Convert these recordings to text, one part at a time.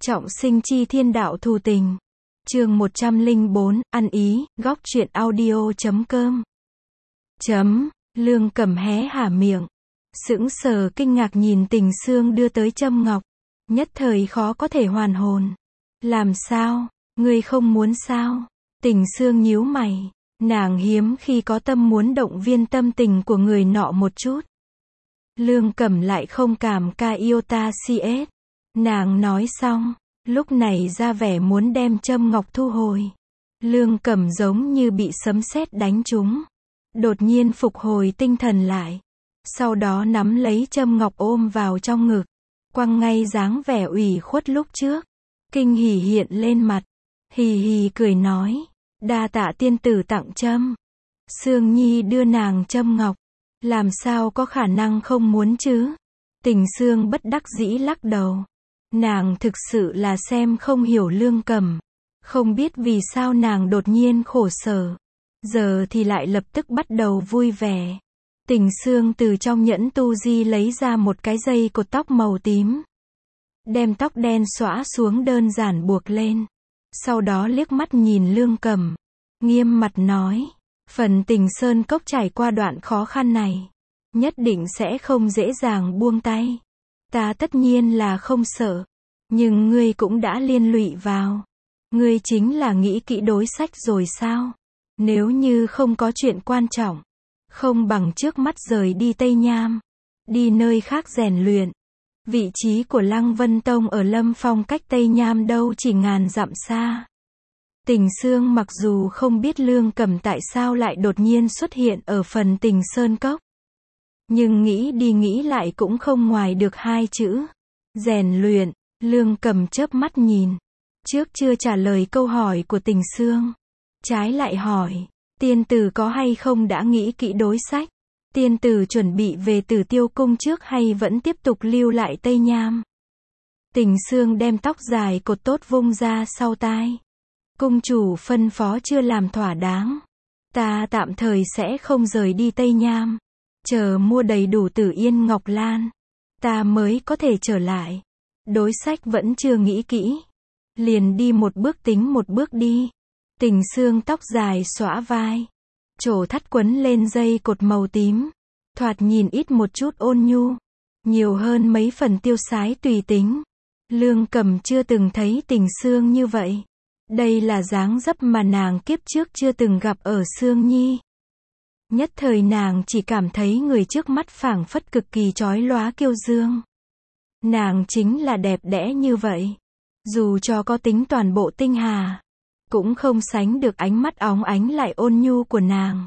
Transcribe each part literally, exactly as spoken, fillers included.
Trọng sinh chi thiên đạo thù tình. Chương một trăm lẻ bốn, ăn ý, góc truyện audio chấm com. Chấm, Lương Cẩm hé hả miệng. Sững sờ kinh ngạc nhìn Tình Sương đưa tới châm ngọc. Nhất thời khó có thể hoàn hồn. Làm sao? Ngươi không muốn sao? Tình Sương nhíu mày. Nàng hiếm khi có tâm muốn động viên tâm tình của người nọ một chút. Lương Cẩm lại không cảm ca iota cs. Nàng nói xong, lúc này ra vẻ muốn đem châm ngọc thu hồi. Lương Cẩm giống như bị sấm sét đánh trúng. Đột nhiên phục hồi tinh thần lại. Sau đó nắm lấy châm ngọc ôm vào trong ngực. Quăng ngay dáng vẻ ủy khuất lúc trước. Kinh hỉ hiện lên mặt. Hì hì cười nói. Đa tạ tiên tử tặng châm. Sương Nhi đưa nàng châm ngọc. Làm sao có khả năng không muốn chứ? Tình Sương bất đắc dĩ lắc đầu. Nàng thực sự là xem không hiểu Lương Cẩm. Không biết vì sao nàng đột nhiên khổ sở. Giờ thì lại lập tức bắt đầu vui vẻ. Tình Sương từ trong nhẫn tu di lấy ra một cái dây cột tóc màu tím. Đem tóc đen xõa xuống đơn giản buộc lên. Sau đó liếc mắt nhìn Lương Cẩm. Nghiêm mặt nói. Phần Tình Sơn Cốc trải qua đoạn khó khăn này. Nhất định sẽ không dễ dàng buông tay. Ta tất nhiên là không sợ. Nhưng ngươi cũng đã liên lụy vào. Ngươi chính là nghĩ kỹ đối sách rồi sao? Nếu như không có chuyện quan trọng. Không bằng trước mắt rời đi Tây Nham. Đi nơi khác rèn luyện. Vị trí của Lăng Vân Tông ở Lâm Phong cách Tây Nham đâu chỉ ngàn dặm xa. Tình Sương mặc dù không biết Lương Cẩm tại sao lại đột nhiên xuất hiện ở phần Tình Sơn Cốc. Nhưng nghĩ đi nghĩ lại cũng không ngoài được hai chữ. Rèn luyện. Lương Cẩm chớp mắt nhìn. Trước chưa trả lời câu hỏi của Tình Sương. Trái lại hỏi. Tiên tử có hay không đã nghĩ kỹ đối sách? Tiên tử chuẩn bị về Tử Tiêu Cung trước hay vẫn tiếp tục lưu lại Tây Nham? Tình Sương đem tóc dài cột tốt vung ra sau tai. Cung chủ phân phó chưa làm thỏa đáng. Ta tạm thời sẽ không rời đi Tây Nham. Chờ mua đầy đủ Tử Yên Ngọc Lan. Ta mới có thể trở lại. Đối sách vẫn chưa nghĩ kỹ. Liền đi một bước tính một bước đi. Tình Sương tóc dài xõa vai. Trổ thắt quấn lên dây cột màu tím. Thoạt nhìn ít một chút ôn nhu. Nhiều hơn mấy phần tiêu sái tùy tính. Lương Cẩm chưa từng thấy Tình Sương như vậy. Đây là dáng dấp mà nàng kiếp trước chưa từng gặp ở Sương Nhi. Nhất thời nàng chỉ cảm thấy người trước mắt phảng phất cực kỳ chói lóa kiêu dương. Nàng chính là đẹp đẽ như vậy. Dù cho có tính toàn bộ tinh hà. Cũng không sánh được ánh mắt óng ánh lại ôn nhu của nàng.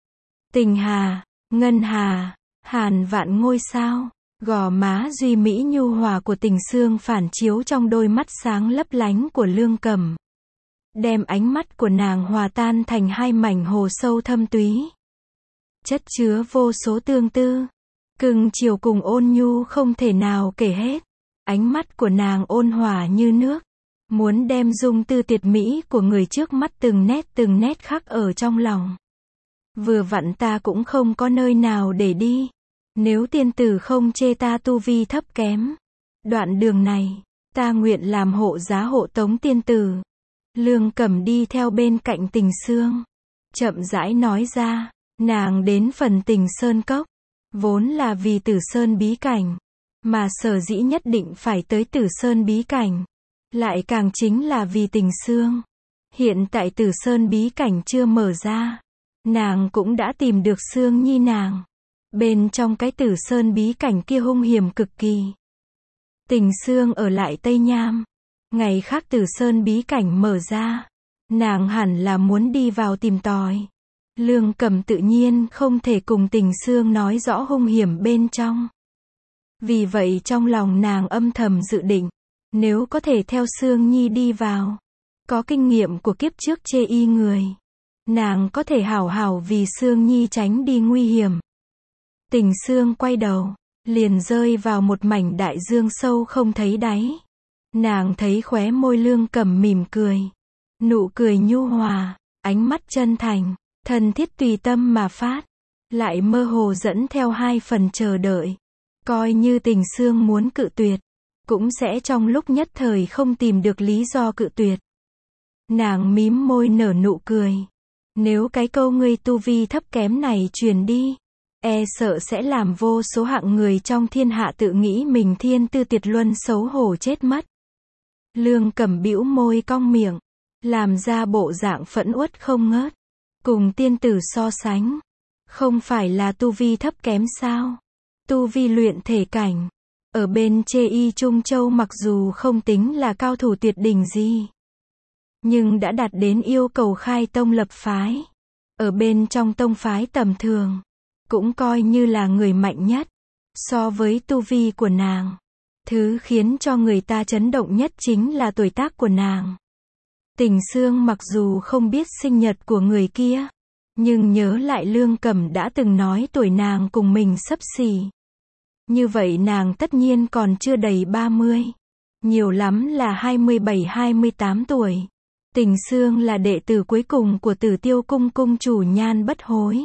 Tình hà, ngân hà, hàn vạn ngôi sao. Gò má duy mỹ nhu hòa của Tình Sương phản chiếu trong đôi mắt sáng lấp lánh của Lương Cẩm. Đem ánh mắt của nàng hòa tan thành hai mảnh hồ sâu thâm túy. Chất chứa vô số tương tư. Cưng chiều cùng ôn nhu không thể nào kể hết. Ánh mắt của nàng ôn hòa như nước. Muốn đem dung tư tuyệt mỹ của người trước mắt từng nét từng nét khắc ở trong lòng. Vừa vặn ta cũng không có nơi nào để đi. Nếu tiên tử không chê ta tu vi thấp kém. Đoạn đường này, ta nguyện làm hộ giá hộ tống tiên tử. Lương Cẩm đi theo bên cạnh Tình Sương. Chậm rãi nói ra, nàng đến phần Tình Sơn Cốc. Vốn là vì Tử Sơn bí cảnh. Mà sở dĩ nhất định phải tới Tử Sơn bí cảnh. Lại càng chính là vì Tình Sương. Hiện tại Tử Sơn bí cảnh chưa mở ra. Nàng cũng đã tìm được Sương Nhi nàng. Bên trong cái Tử Sơn bí cảnh kia hung hiểm cực kỳ. Tình Sương ở lại Tây Nham. Ngày khác Tử Sơn bí cảnh mở ra. Nàng hẳn là muốn đi vào tìm tòi. Lương Cẩm tự nhiên không thể cùng Tình Sương nói rõ hung hiểm bên trong. Vì vậy trong lòng nàng âm thầm dự định. Nếu có thể theo Sương Nhi đi vào. Có kinh nghiệm của kiếp trước chê y người. Nàng có thể hảo hảo vì Sương Nhi tránh đi nguy hiểm. Tình Sương quay đầu. Liền rơi vào một mảnh đại dương sâu không thấy đáy. Nàng thấy khóe môi Lương Cẩm mỉm cười. Nụ cười nhu hòa. Ánh mắt chân thành. Thân thiết tùy tâm mà phát. Lại mơ hồ dẫn theo hai phần chờ đợi. Coi như Tình Sương muốn cự tuyệt. cũng sẽ trong lúc nhất thời không tìm được lý do cự tuyệt. Nàng mím môi nở nụ cười. Nếu cái câu ngươi tu vi thấp kém này truyền đi, e sợ sẽ làm vô số hạng người trong thiên hạ tự nghĩ mình thiên tư tuyệt luân xấu hổ chết mất. Lương Cẩm bĩu môi cong miệng, làm ra bộ dạng phẫn uất không ngớt. Cùng tiên tử so sánh, không phải là tu vi thấp kém sao? Tu vi luyện thể cảnh, ở bên Chê Y Trung Châu mặc dù không tính là cao thủ tuyệt đỉnh gì, nhưng đã đạt đến yêu cầu khai tông lập phái. Ở bên trong tông phái tầm thường, cũng coi như là người mạnh nhất. So với tu vi của nàng, thứ khiến cho người ta chấn động nhất chính là tuổi tác của nàng. Tình Xương mặc dù không biết sinh nhật của người kia, nhưng nhớ lại Lương Cẩm đã từng nói tuổi nàng cùng mình xấp xỉ. Như vậy nàng tất nhiên còn chưa đầy ba mươi. Nhiều lắm là hai mươi bảy hai mươi tám tuổi. Tình Xương là đệ tử cuối cùng của Tử Tiêu Cung cung chủ Nhan Bất Hối.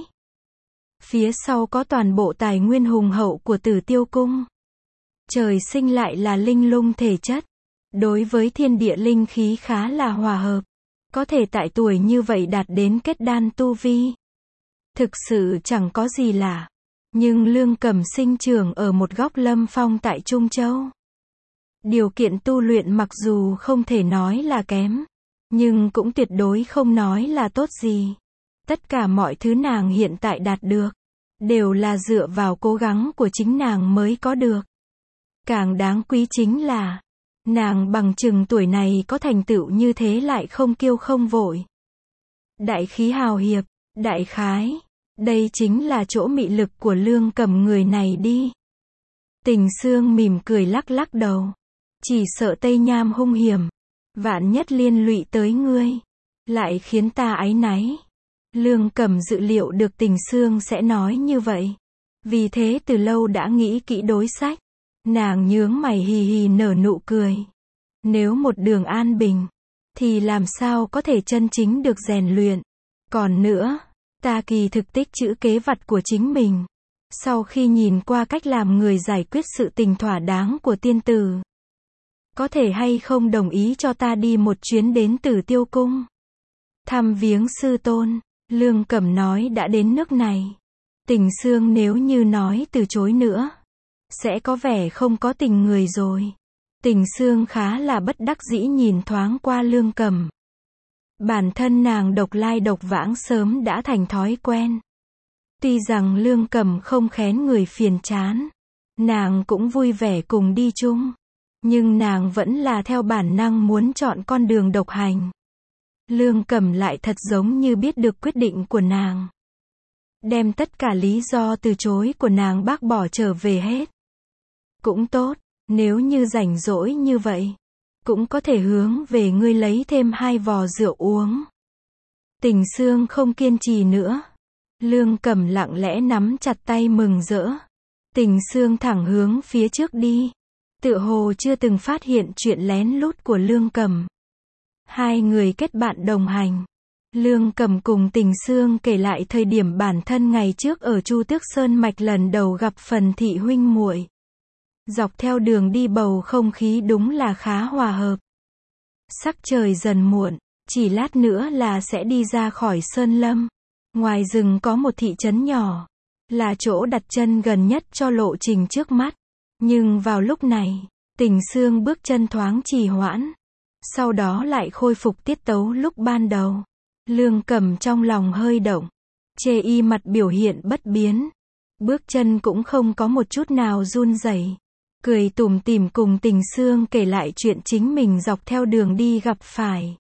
Phía sau có toàn bộ tài nguyên hùng hậu của Tử Tiêu Cung. Trời sinh lại là linh lung thể chất. Đối với thiên địa linh khí khá là hòa hợp. Có thể tại tuổi như vậy đạt đến kết đan tu vi. Thực sự chẳng có gì lạ. Nhưng Lương Cẩm sinh trưởng ở một góc lâm phong tại Trung Châu. Điều kiện tu luyện mặc dù không thể nói là kém, nhưng cũng tuyệt đối không nói là tốt gì. Tất cả mọi thứ nàng hiện tại đạt được, đều là dựa vào cố gắng của chính nàng mới có được. Càng đáng quý chính là, nàng bằng chừng tuổi này có thành tựu như thế lại không kiêu không vội. Đại khí hào hiệp, đại khái, đây chính là chỗ mị lực của Lương Cẩm người này đi. Tình Xương mỉm cười lắc lắc đầu. Chỉ sợ Tây Nham hung hiểm, vạn nhất liên lụy tới ngươi, lại khiến ta áy náy. Lương Cẩm dự liệu được Tình Xương sẽ nói như vậy, vì thế từ lâu đã nghĩ kỹ đối sách. Nàng nhướng mày hì hì nở nụ cười. Nếu một đường an bình, thì làm sao có thể chân chính được rèn luyện. Còn nữa, ta kỳ thực tích chữ kế vặt của chính mình. Sau khi nhìn qua cách làm người giải quyết sự tình thỏa đáng của tiên tử, có thể hay không đồng ý cho ta đi một chuyến đến Tử Tiêu Cung, thăm viếng sư tôn. Lương Cẩm nói đã đến nước này, Tình Xương nếu như nói từ chối nữa, sẽ có vẻ không có tình người rồi. Tình Xương khá là bất đắc dĩ nhìn thoáng qua Lương Cẩm. Bản thân nàng độc lai độc vãng sớm đã thành thói quen. Tuy rằng Lương Cẩm không kén người phiền chán, nàng cũng vui vẻ cùng đi chung, nhưng nàng vẫn là theo bản năng muốn chọn con đường độc hành. Lương Cẩm lại thật giống như biết được quyết định của nàng, đem tất cả lý do từ chối của nàng bác bỏ trở về hết. Cũng tốt, nếu như rảnh rỗi như vậy, cũng có thể hướng về ngươi lấy thêm hai vò rượu uống. Tình Xương không kiên trì nữa. Lương Cẩm lặng lẽ nắm chặt tay mừng rỡ. Tình Xương thẳng hướng phía trước đi, tựa hồ chưa từng phát hiện chuyện lén lút của Lương Cẩm. Hai người kết bạn đồng hành. Lương Cẩm cùng Tình Xương kể lại thời điểm bản thân ngày trước ở Chu Tước Sơn Mạch lần đầu gặp Phần thị huynh muội. Dọc theo đường đi bầu không khí đúng là khá hòa hợp. Sắc trời dần muộn, chỉ lát nữa là sẽ đi ra khỏi sơn lâm. Ngoài rừng có một thị trấn nhỏ, là chỗ đặt chân gần nhất cho lộ trình trước mắt. Nhưng vào lúc này, Tình Xương bước chân thoáng trì hoãn, sau đó lại khôi phục tiết tấu lúc ban đầu. Lương Cẩm trong lòng hơi động, Chê Y mặt biểu hiện bất biến, bước chân cũng không có một chút nào run rẩy, cười tủm tỉm cùng Tình Xương kể lại chuyện chính mình dọc theo đường đi gặp phải.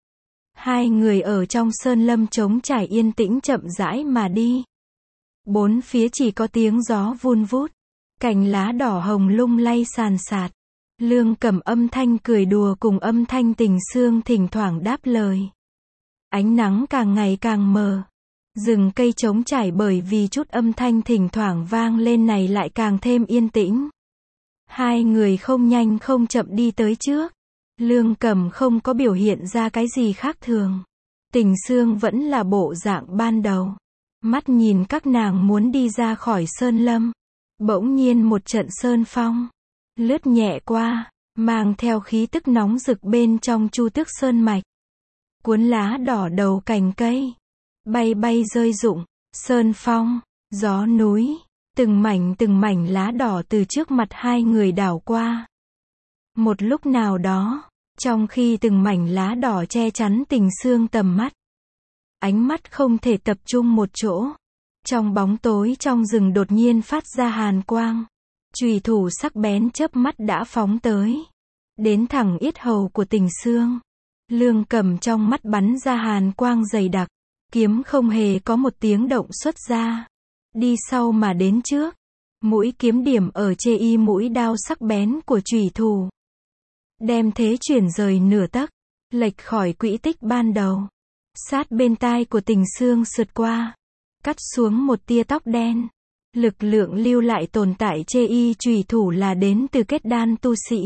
Hai người ở trong sơn lâm trống trải yên tĩnh chậm rãi mà đi. Bốn phía chỉ có tiếng gió vun vút, cành lá đỏ hồng lung lay sàn sạt. Lương Cẩm âm thanh cười đùa cùng âm thanh Tình Xương thỉnh thoảng đáp lời. Ánh nắng càng ngày càng mờ, rừng cây trống trải bởi vì chút âm thanh thỉnh thoảng vang lên này lại càng thêm yên tĩnh. Hai người không nhanh không chậm đi tới trước. Lương Cẩm không có biểu hiện ra cái gì khác thường. Tình Xương vẫn là bộ dạng ban đầu. Mắt nhìn các nàng muốn đi ra khỏi sơn lâm. Bỗng nhiên một trận sơn phong lướt nhẹ qua, mang theo khí tức nóng rực bên trong Chu Tước Sơn mạch. Cuốn lá đỏ đầu cành cây, bay bay rơi rụng, sơn phong, gió núi, từng mảnh từng mảnh lá đỏ từ trước mặt hai người đảo qua. Một lúc nào đó, trong khi từng mảnh lá đỏ che chắn Tình Xương tầm mắt, ánh mắt không thể tập trung một chỗ. Trong bóng tối trong rừng đột nhiên phát ra hàn quang. Chùy thủ sắc bén chớp mắt đã phóng tới, đến thẳng yết hầu của Tình Xương. Lương Cầm trong mắt bắn ra hàn quang dày đặc, kiếm không hề có một tiếng động xuất ra. Đi sau mà đến trước, mũi kiếm điểm ở chê y mũi đao sắc bén của chùy thủ, đem thế chuyển rời nửa tấc, lệch khỏi quỹ tích ban đầu. Sát bên tai của Tình Xương sượt qua, cắt xuống một tia tóc đen. Lực lượng lưu lại tồn tại chê y chùy thủ là đến từ kết đan tu sĩ.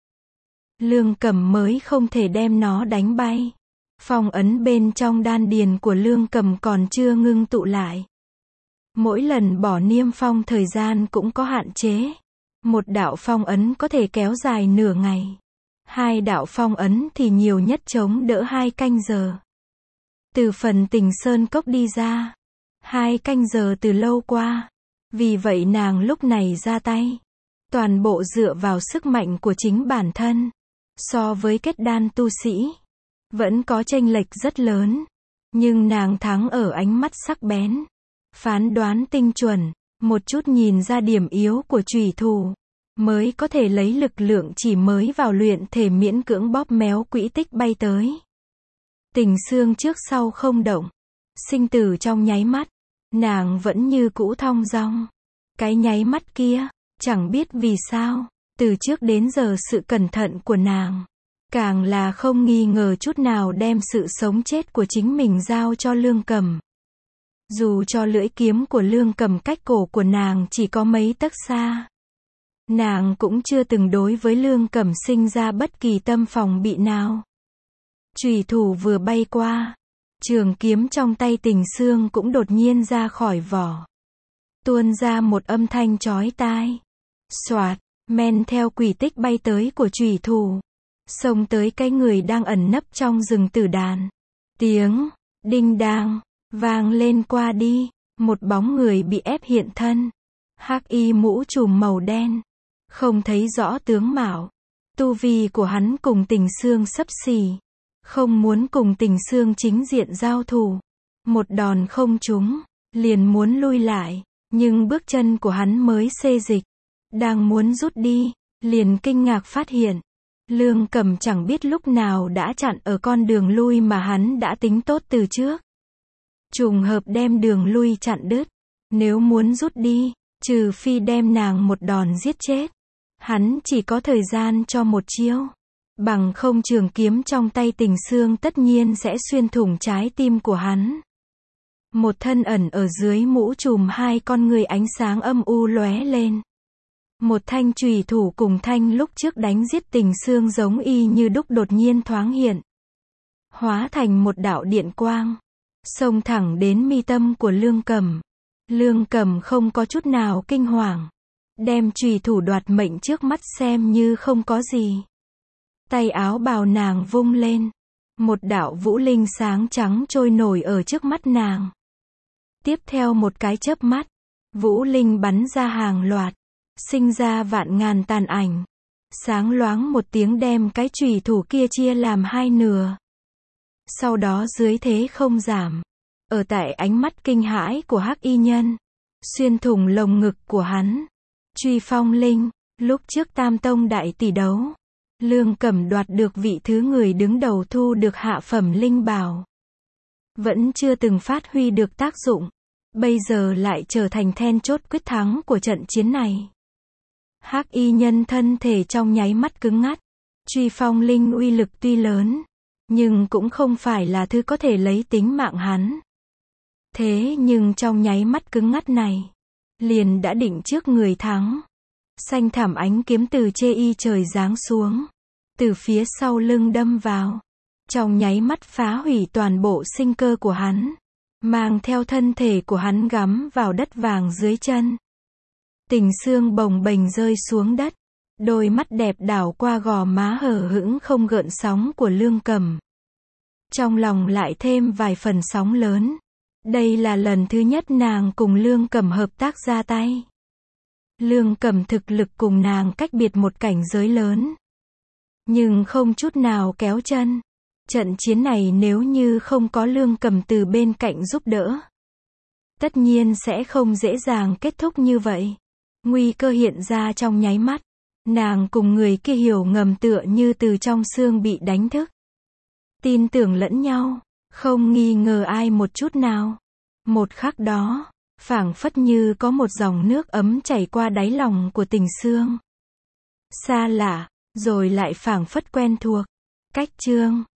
Lương Cầm mới không thể đem nó đánh bay. Phong ấn bên trong đan điền của Lương Cầm còn chưa ngưng tụ lại. Mỗi lần bỏ niêm phong thời gian cũng có hạn chế. Một đạo phong ấn có thể kéo dài nửa ngày. Hai đạo phong ấn thì nhiều nhất chống đỡ hai canh giờ. Từ phần Tình Sơn Cốc đi ra, hai canh giờ từ lâu qua. Vì vậy nàng lúc này ra tay, toàn bộ dựa vào sức mạnh của chính bản thân. So với kết đan tu sĩ, vẫn có chênh lệch rất lớn. Nhưng nàng thắng ở ánh mắt sắc bén, phán đoán tinh chuẩn, một chút nhìn ra điểm yếu của chùy thủ, mới có thể lấy lực lượng chỉ mới vào luyện thể miễn cưỡng bóp méo quỹ tích bay tới. Tình Xương trước sau không động, sinh tử trong nháy mắt, nàng vẫn như cũ thong dong. Cái nháy mắt kia, chẳng biết vì sao, từ trước đến giờ sự cẩn thận của nàng, càng là không nghi ngờ chút nào đem sự sống chết của chính mình giao cho Lương Cầm. Dù cho lưỡi kiếm của Lương Cầm cách cổ của nàng chỉ có mấy tấc xa, nàng cũng chưa từng đối với Lương Cầm sinh ra bất kỳ tâm phòng bị nào. Chùy thủ vừa bay qua, trường kiếm trong tay Tình Xương cũng đột nhiên ra khỏi vỏ, tuôn ra một âm thanh chói tai. Xoạt, men theo quỷ tích bay tới của chùy thủ, xông tới cái người đang ẩn nấp trong rừng tử đàn. Tiếng đinh đang vang lên qua đi, một bóng người bị ép hiện thân. Hắc y mũ trùm màu đen, không thấy rõ tướng mạo. Tu vi của hắn cùng Tình Xương xấp xỉ, không muốn cùng Tình Xương chính diện giao thủ. Một đòn không trúng, liền muốn lui lại, nhưng bước chân của hắn mới xê dịch, đang muốn rút đi, liền kinh ngạc phát hiện, Lương Cầm chẳng biết lúc nào đã chặn ở con đường lui mà hắn đã tính tốt từ trước. Trùng hợp đem đường lui chặn đứt, nếu muốn rút đi, trừ phi đem nàng một đòn giết chết, hắn chỉ có thời gian cho một chiêu. Bằng không trường kiếm trong tay Tình Xương tất nhiên sẽ xuyên thủng trái tim của hắn. Một thân ẩn ở dưới mũ trùm, hai con người ánh sáng âm u lóe lên. Một thanh chùy thủ cùng thanh lúc trước đánh giết Tình Xương giống y như đúc đột nhiên thoáng hiện, hóa thành một đạo điện quang, xông thẳng đến mi tâm của Lương Cầm. Lương Cầm không có chút nào kinh hoàng, đem chùy thủ đoạt mệnh trước mắt xem như không có gì. Tay áo bào nàng vung lên, một đạo vũ linh sáng trắng trôi nổi ở trước mắt nàng. Tiếp theo một cái chớp mắt, vũ linh bắn ra hàng loạt, sinh ra vạn ngàn tàn ảnh. Sáng loáng một tiếng đem cái chùy thủ kia chia làm hai nửa. Sau đó dưới thế không giảm, ở tại ánh mắt kinh hãi của Hắc y nhân, xuyên thủng lồng ngực của hắn. Truy phong linh, lúc trước Tam Tông đại tỷ đấu, Lương Cầm đoạt được vị thứ người đứng đầu thu được hạ phẩm linh bảo, vẫn chưa từng phát huy được tác dụng, bây giờ lại trở thành then chốt quyết thắng của trận chiến này. Hắc y nhân thân thể trong nháy mắt cứng ngắt. Truy phong linh uy lực tuy lớn, nhưng cũng không phải là thứ có thể lấy tính mạng hắn. Thế nhưng trong nháy mắt cứng ngắt này, liền đã định trước người thắng. Xanh thảm ánh kiếm từ chê y trời giáng xuống, từ phía sau lưng đâm vào, trong nháy mắt phá hủy toàn bộ sinh cơ của hắn, mang theo thân thể của hắn gắm vào đất vàng dưới chân. Tình Xương bồng bềnh rơi xuống đất, Đôi mắt đẹp đảo qua gò má hờ hững không gợn sóng của Lương Cẩm. Trong lòng lại thêm vài phần sóng lớn. Đây là lần thứ nhất nàng cùng Lương Cẩm hợp tác ra tay. Lương Cẩm thực lực cùng nàng cách biệt một cảnh giới lớn. Nhưng không chút nào kéo chân. Trận chiến này nếu như không có Lương Cẩm từ bên cạnh giúp đỡ, tất nhiên sẽ không dễ dàng kết thúc như vậy. Nguy cơ hiện ra trong nháy mắt. Nàng cùng người kia hiểu ngầm tựa như từ trong xương bị đánh thức. Tin tưởng lẫn nhau, không nghi ngờ ai một chút nào. Một khắc đó, phảng phất như có một dòng nước ấm chảy qua đáy lòng của Tình Xương. Xa lạ, rồi lại phảng phất quen thuộc. Cách chương